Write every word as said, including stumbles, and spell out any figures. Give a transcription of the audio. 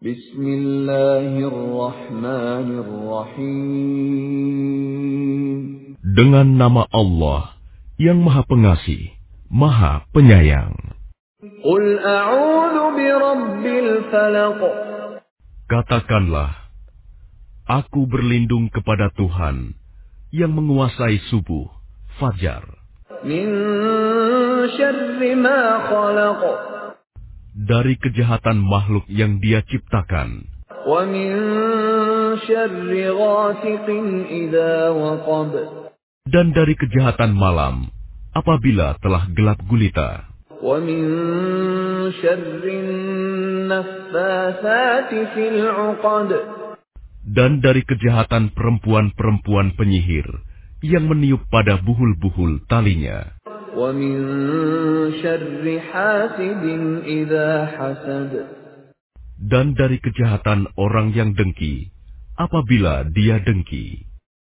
Bismillahirrahmanirrahim. Dengan nama Allah yang Maha Pengasih, Maha Penyayang. Qul a'udzu birabbil falaq. Katakanlah, aku berlindung kepada Tuhan yang menguasai subuh, fajar. Min syarri ma khalaq. Dari kejahatan makhluk yang Dia ciptakan. Wa min syarri ghasiqin idza waqab. Dan dari kejahatan malam apabila telah gelap gulita. Wa min syarri naffatsati fil 'uqad. Dan dari kejahatan perempuan-perempuan penyihir yang meniup pada buhul-buhul talinya. Wa min syarri hasidin idza hasad. Dan dari kejahatan orang yang dengki apabila dia dengki.